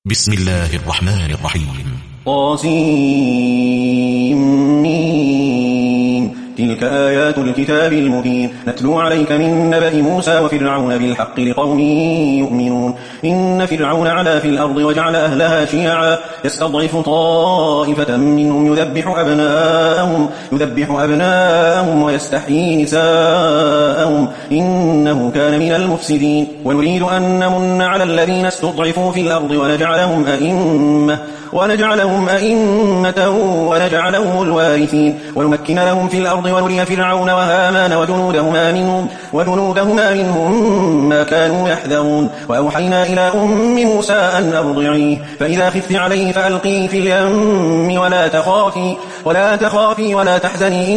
بسم الله الرحمن الرحيم. طاسيم. تلك آيات الكتاب المبين نتلو عليك من نبأ موسى وفرعون بالحق لقوم يؤمنون. إن فرعون علا في الأرض وجعل أهلها شيعا يستضعف طائفة منهم يذبح أبناءهم ويستحيي نساءهم إنه كان من المفسدين. ونريد أن نمن على الذين استضعفوا في الأرض ونجعلهم أئمة ونجعلهم الوارثين ونمكن لهم في الأرض ونري فرعون وهامان وجنودهما منهم ما كانوا يحذرون. وأوحينا إلى أم موسى أن أرضعيه فإذا خفت عليه فألقيه في اليم ولا تخافي ولا تحزني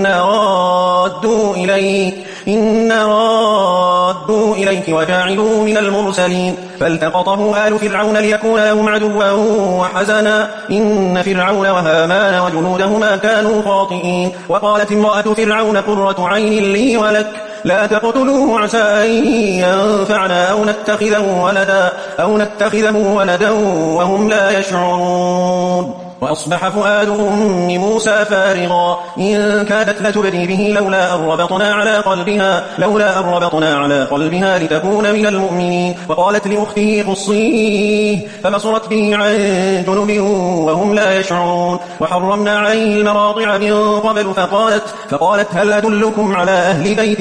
إنا رادوا إليك وجاعلوه من المرسلين. فالتقطه آل فرعون ليكون لهم عدوا وحزنا إن فرعون وهامان وجنودهما كانوا خاطئين. وقالت امرأة فرعون قرة عين لي ولك لا تقتلوه عسى أن ينفعنا أو نتخذه ولدا وهم لا يشعرون. وأصبح فؤاد أم موسى فارغا إن كادت لتبدي به لولا أن ربطنا على قلبها لتكون من المؤمنين. وقالت لأخته قصيه فبصرت به عن جنب وهم لا يشعرون. وحرمنا عليه المراضع من قبل فقالت هل أدلكم على أهل بيت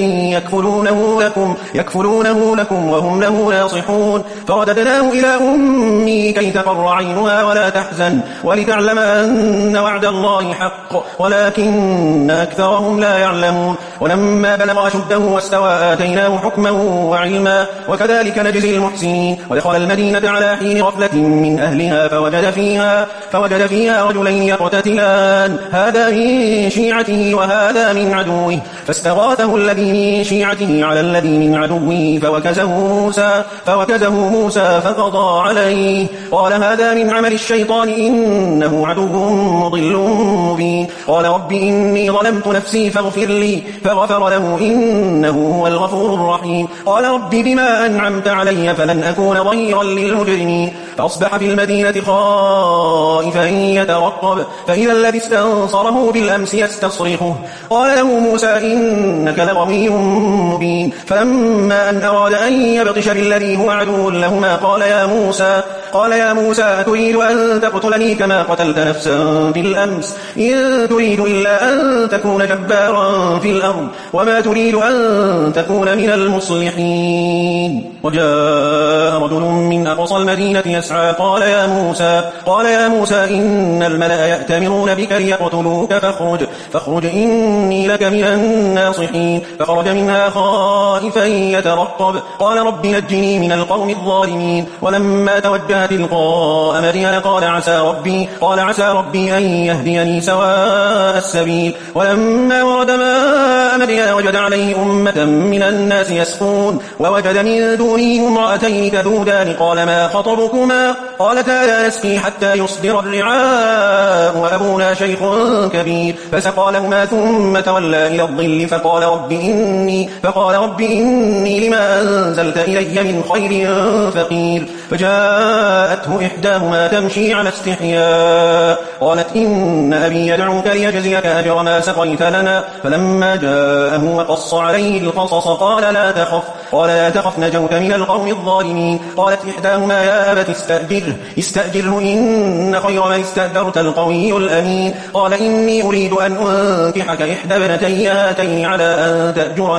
يكفلونه لكم وهم له ناصحون. فرددناه إلى أمي كي تقر عينها ولا تحزن ولتعلم أن وعد الله حق ولكن أكثرهم لا يعلمون. ولما بلغ أشده واستوى آتيناه حكما وعلما وكذلك نجزي المحسنين. ودخل المدينة على حين غفلة من أهلها فوجد فيها رجلين يقتتلان هذا من شيعته وهذا من عدوه فاستغاثه الذي من شيعته على الذي من عدوه فوكزه موسى فقضى عليه قال هذا من عمل الشيطان إنه عدو مضل مبين. قال رب إني ظلمت نفسي فاغفر لي فغفر له إنه هو الغفور الرحيم. قال رب بما أنعمت علي فلن أكون ظهيرا للمجرمين. فأصبح في المدينة خائفا يترقب فإذا الذي استنصره بالأمس يستصرخه قال له موسى إنك لغوي مبين. فلما أن أراد أن يبطش بالذي هو عدو لهما قال يا موسى أتريد أن تقتلني كما قتلت نفسا بالأمس إن تريد إلا أن تكون جبارا في الأرض وما تريد أن تكون من المصلحين. وجاء رجل من أقصى المدينة يسعى قال يا موسى إن الملأ يأتمرون بك ليقتلوك فاخرج إني لك من الناصحين. فخرج منها خائفا يترقب قال رب نجني من القوم الظالمين. ولما توجه تلقاء مدين قال عسى ربي أن يهديني سواء السبيل. ولما ورد ماء مدين وجد عليه أمة من الناس يسقون ووجد من دونهم امرأتين تذودان قال ما خطبكما قالتا لا نسقي حتى يصدر الرعاء وأبونا شيخ كبير. فسقى لهما ثم تولى إلى الظل فقال رب إني لما أنزلت إلي من خير فقير. فجاءته إحداهما تمشي على استحياء قالت إن أبي يدعوك ليجزيك أجر ما سقيت لنا. فلما جاءه وقص عليه القصص قال لا تخف نجوت من القوم الظالمين. قالت إحداهما يا أبت استأجره إن خير من استأجرت القوي الأمين. قال إني أريد أن أنكحك إحدى ابنتي هاتين على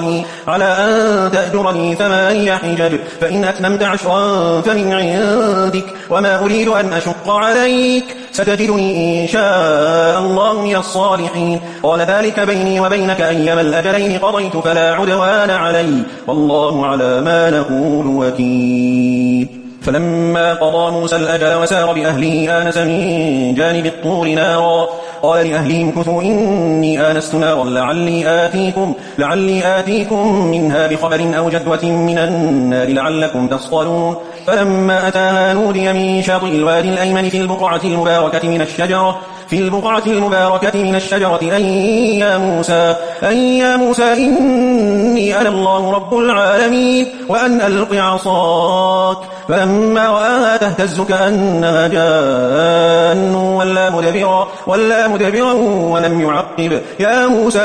أن تأجرني 8 حجج فإن أتممت 10 فمن عندك وما أريد أن أشق عليك ستجدني إن شاء الله من الصالحين. قال ذلك بيني وبينك أيما الأجلين قضيت فلا عدوان علي والله على ما نقول وكيل. فلما قضى موسى الأجل وسار بأهله آنس من جانب الطور نارا قال لأهلهم كثوا إني آنست نارا لعلي آتيكم منها بخبر أو جذوة من النار لعلكم تصطلون. فلما أتاها نودي من شاطئ الوادي الأيمن في البقعة المباركة من الشجرة في البقعة المباركة من الشجرة أن يا موسى إني أنا الله رب العالمين وأن ألق عصاك. فلما رآها تهتز كأنها جان ولا مدبرا ولم يعقب. يا موسى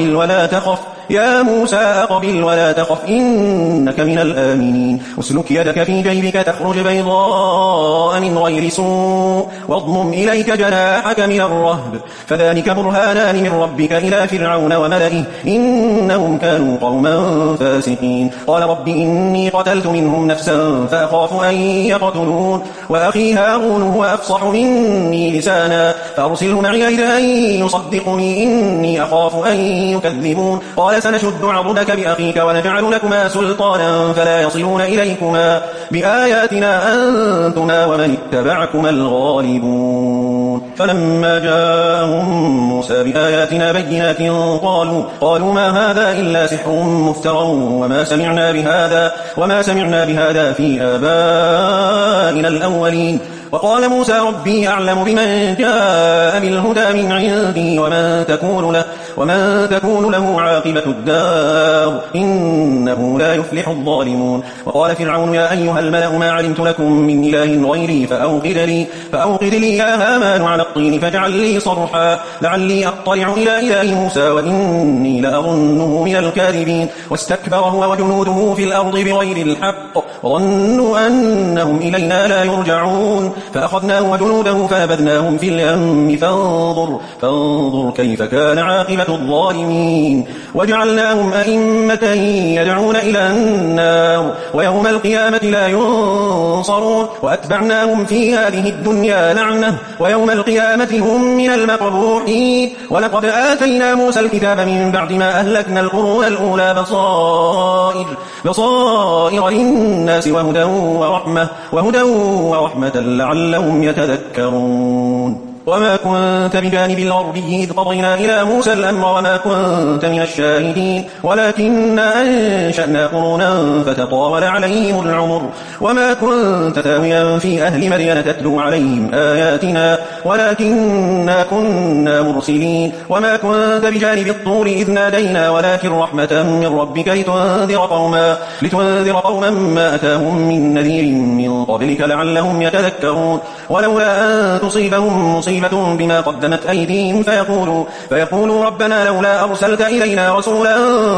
أقبل ولا تخف إنك من الآمنين. اسلك يدك في جيبك تخرج بيضاء من غير سوء واضمم إليك جناحك من الرهب فذلك برهانان من ربك إلى فرعون وملئه إنهم كانوا قوما فاسقين. قال رب إني قتلت منهم نفسا فأخاف أن يقتلون وأخي هارون هو أفصح مني لسانا فأرسله معي إلى أن يصدقني إني أخاف أن يكذبون. قال سنشد عضدك بأخيك ونجعل لكما سلطانا فلا يصلون إليكما بآياتنا أنتما ومن اتبعكما الغالبون. فلما جاءهم موسى بآياتنا بينات قالوا ما هذا إلا سحر مفترى وما سمعنا بهذا في آبائنا الأولين. وقال موسى ربي أعلم بمن جاء بالهدى من عندي ومن تكون له عاقبة الدار إنه لا يفلح الظالمون. وقال فرعون يا أيها الملأ ما علمت لكم من إله غيري فأوقد لي يا هامان على الطين فاجعل لي صرحا لعلي أطلع إلى إله موسى وإني لأظنه من الكاذبين. واستكبر هو وجنوده في الأرض بغير الحق وظنوا أنهم إلينا لا يرجعون فأخذناه وجنوده فنبذناهم في اليم فانظر كيف كان عاقبة الظالمين. وجعلناهم أئمة يدعون إلى النار ويوم القيامة لا ينصرون وأتبعناهم في هذه الدنيا لعنة ويوم القيامة هم من المقبوحين. ولقد آتينا موسى الكتاب من بعد ما أهلكنا القرون الأولى بصائر للناس وهدى ورحمة لعلهم يتذكرون. وما كنت بجانب الغربي إذ قضينا إلى موسى الأمر وما كنت من الشاهدين ولكننا أنشأنا قرونا فتطاول عليهم العمر وما كنت ثاويا في أهل مدين تتلو عليهم آياتنا ولكننا كنا مرسلين. وما كنت بجانب الطور إذ نادينا ولكن رحمة من ربك لتنذر قوما ما أتاهم من نذير من قبلك لعلهم يتذكرون. ولولا أن تصيبهم مصيبة بما قدمت أيديهم فيقولوا ربنا لولا أرسلت إلينا رسولا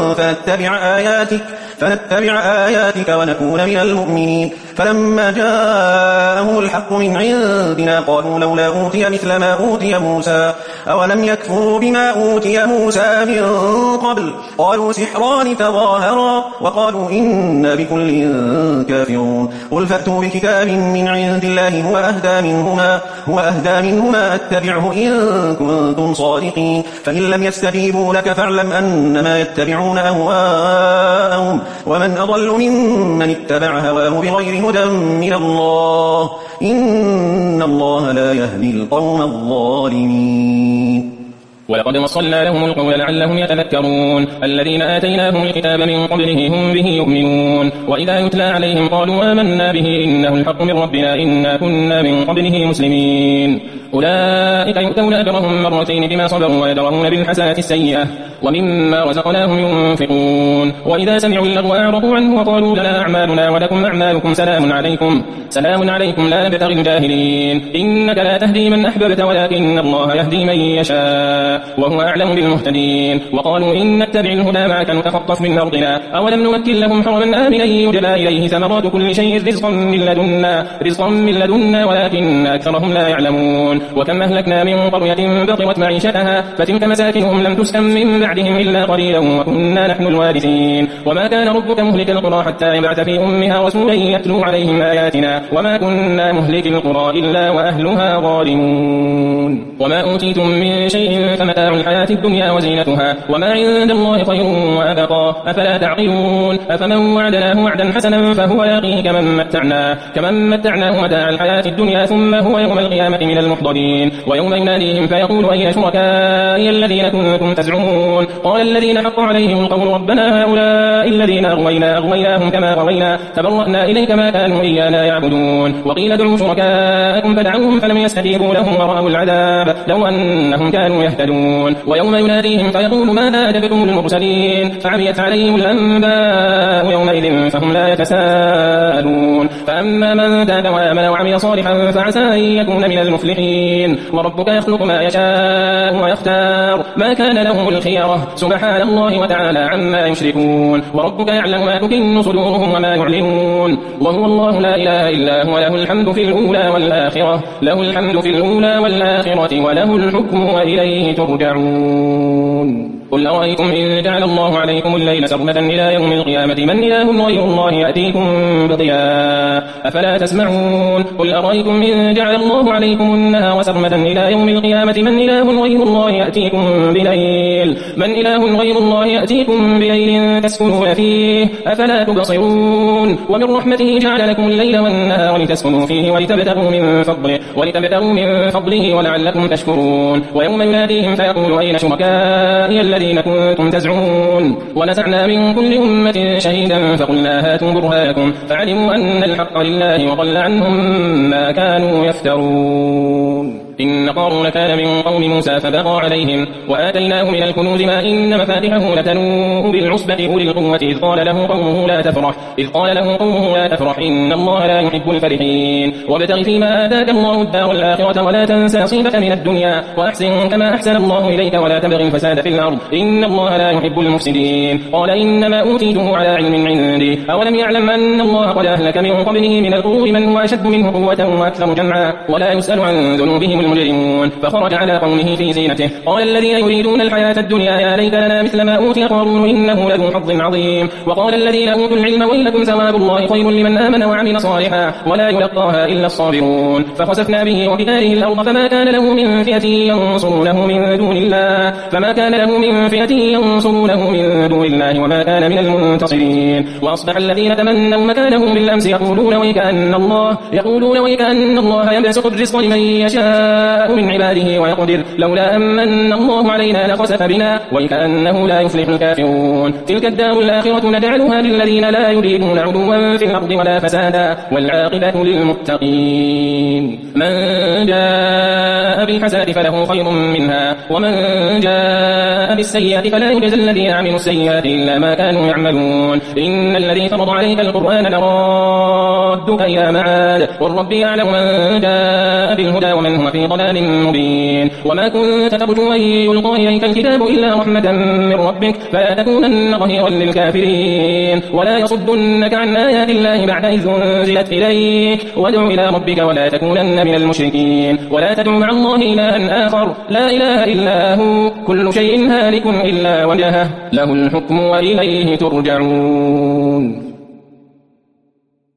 فنتبع آياتك ونكون من المؤمنين. فلما جاءهم الحق من عندنا قالوا لولا أوتي مثل ما أوتي موسى أولم يكفروا بما أوتي موسى من قبل قالوا سحران تظاهرا وقالوا إنا بكل كافرون. قل فأتوا بكتاب من عند الله هو أهدى منهما أتبعه إن كنتم صادقين. فإن لم يستجيبوا لك فاعلم أنما يتبعون أهواءهم ومن أضل ممن اتبع هواه بغير هدى من الله إن الله لا يهدي القوم الظالمين. ولقد وصلنا لهم القول لعلهم يتذكرون. الذين آتيناهم الكتاب من قبله هم به يؤمنون وإذا يتلى عليهم قالوا آمنا به إنه الحق من ربنا إنا كنا من قبله مسلمين. أولئك يؤتون أجرهم مرتين بما صبروا ويدرؤون بالحسنات السيئة ومما رزقناهم ينفقون. وإذا سمعوا اللغو أعرضوا عنه وقالوا لنا أعمالنا ولكم أعمالكم سلام عليكم لا نبتغي الجاهلين. إنك لا تهدي من أحببت ولكن الله يهدي من يشاء وهو أعلم بالمهتدين. وقالوا إن نتبع الهدى معك نتخطف من أرضنا أولم نمكن لهم حرما آمنا يجبى إليه ثمرات كل شيء رزقا من لدنا ولكن أكثرهم لا يعلمون. وكم أهلكنا من قرية بطرت معيشتها فتلك مساكنهم لم تسكن من بعدهم إلا قليلا وكنا نحن الوارثين. وما كان ربك مهلك القرى حتى يبعث في أمها رسولا يتلو عليهم آياتنا وما كنا مهلك القرى إلا وأهلها ظالمون. وما أوتيتم من شيء متاع الحياة الدنيا وزينتها وما عند الله خير وأبقى أفلا تعقلون أفمن وعدناه وعدا حسنا فهو لاقيه كمن متعناه متاع الحياة الدنيا ثم هو يوم القيامة من المحضرين ويوم يناديهم فيقول أين شركائي الذين كنتم تزعمون قال الذين حق عليهم القول ربنا هؤلاء الذين أغويناهم كما غوينا تبرأنا إليك ما كانوا إيانا يعبدون وقيل ادعوا شركاءكم فدعوهم فلم يستجيبوا لهم ورأوا العذاب لو أنهم كانوا يهتدون ويوم يناديهم فيقول ماذا أجبتم المرسلين فعميت عليهم الأنباء يومئذ فهم لا يتساءلون فأما من تاب وآمن وعمل صالحا فعسى أن يكون من المفلحين وربك يخلق ما يشاء ويختار ما كان لهم الخيرة سبحان الله وتعالى عما يشركون وربك يعلم ما تكن صدورهم وما يعلنون وهو الله لا إله إلا هو له الحمد في الأولى والآخرة وله الحكم وإليه ترجعون قل أرأيتم إن جعل الله عليكم الليل سرمدا إلى يوم القيامة من إله غير الله يأتيكم بضياء أفلا تسمعون قل أرأيتم إن جعل الله عليكم النهار سرمدا إلى يوم القيامة من إله غير الله يأتيكم بليل تسكنون فيه أفلا تبصرون ومن رحمته جعل لكم الليل والنهار لتسكنوا فيه ولتبتغوا من فضله ولعلكم تشكرون ويوم يناديهم فيقول أين شركائي الذين كنتم تزعمون ونزعنا من كل أمة شهيدا فقلنا هاتوا برهانكم فعلموا أن الحق لله وضل عنهم ما كانوا يفترون إن قارون كان من قوم موسى فبغى عليهم وآتيناه من الكنوز ما إن مفاتحه لتنوء بالعصبة أولي القوة إذ قال له قومه لا تفرح إن الله لا يحب الفرحين وابتغ فيما آتاك الله الدار الآخرة ولا تنس نصيبك من الدنيا وأحسن كما أحسن الله إليك ولا تبغ الفساد في الأرض إن الله لا يحب المفسدين قال إنما أوتيته على علم عندي أولم يعلم أن الله قد أهلك من قبله من القرون من هو أشد منه قوة وأكثر جمعا ولا يسأل عن ذنوبهم المجرمون فخرج على قومه في زينته قال الذين يريدون الحياة الدنيا يا ليت لنا مثل ما أوتي قارون إنه لذو حظ عظيم وقال الذين أوتوا العلم ويلكم ثواب الله خير لمن آمن وعمل صالحا ولا يلقاها إلا الصابرون فخسفنا به وبداره الأرض فما كان له من فئة ينصرونه من دون الله وما كان من المنتصرين وأصبح الذين تمنوا مكانه بالأمس يقولون ويكأن الله يبسط الرزق لمن يشاء من عباده ويقدر لولا أمن الله علينا لخسف بنا ويكأنه لا يفلح الكافرون تلك الدار الآخرة نجعلها للذين لا يريدون علوا في الأرض ولا فسادا والعاقبة للمتقين من جاء بالحسنة فله خير منها ومن جاء بالسيئة فلا يجزى الذين عملوا السيئات إلا ما كانوا يعملون إن الذي فرض عليك القرآن لرادك إلى معاد قل ربي يعلم من جاء بالهدى ومن هو في ضلال مبين وما كنت ترجو أن يلقى إليك الكتاب إلا رحمة من ربك فلا تكونن ظهيرا للكافرين ولا يصدنك عن آيات الله بعد إذ أنزلت إليك وادع إلى ربك ولا تكونن من المشركين ولا تدع مع الله إلها آخر لا إله إلا هو كل شيء هالك إلا وجهه له الحكم وإليه ترجعون